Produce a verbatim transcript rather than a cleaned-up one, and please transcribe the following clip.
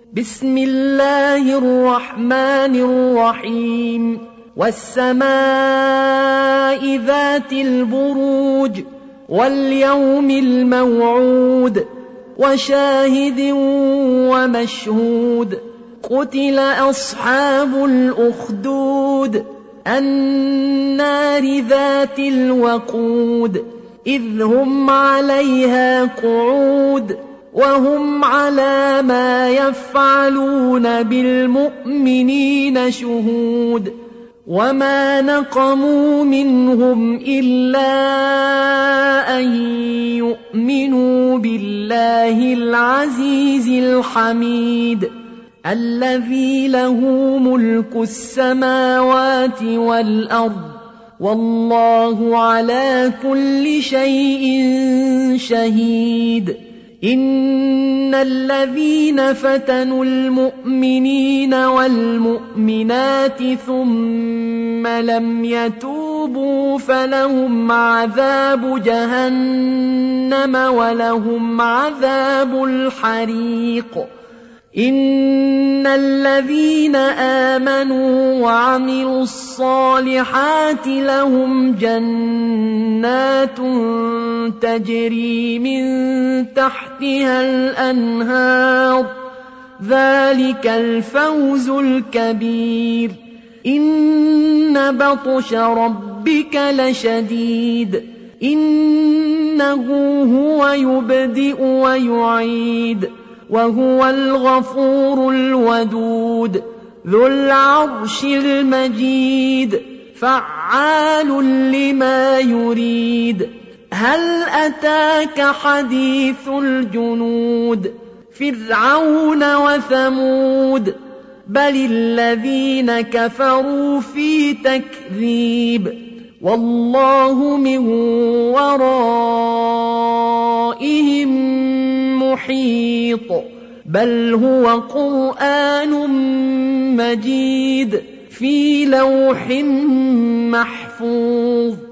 بسم الله الرحمن الرحيم والسماء ذات البروج واليوم الموعود وشاهد ومشهود قتل أصحاب الأخدود النار ذات الوقود إذ هم عليها قعود وهم على ما يفعلون بالمؤمنين شهود وما نقموا منهم إلا أن يؤمنوا بالله العزيز الحميد الذي له ملك السماوات والأرض والله على كل شيء شهيد إن الذين فتنوا المؤمنين والمؤمنات ثم لم يتوبوا فلهم عذاب جهنم ولهم عذاب الحريق إن الذين آمنوا وعملوا الصالحات لهم جنات تجري من تحتها الأنهار ذلك الفوز الكبير إن بطش ربك لشديد إنه هو يبدئ ويعيد وهو الغفور الودود ذو العرش المجيد فعال لما يريد هل أتاك حديث الجنود فرعون وثمود بل الذين كفروا في تكذيب والله من ورائهم محيط بل هو قرآن مجيد في لوح محفوظ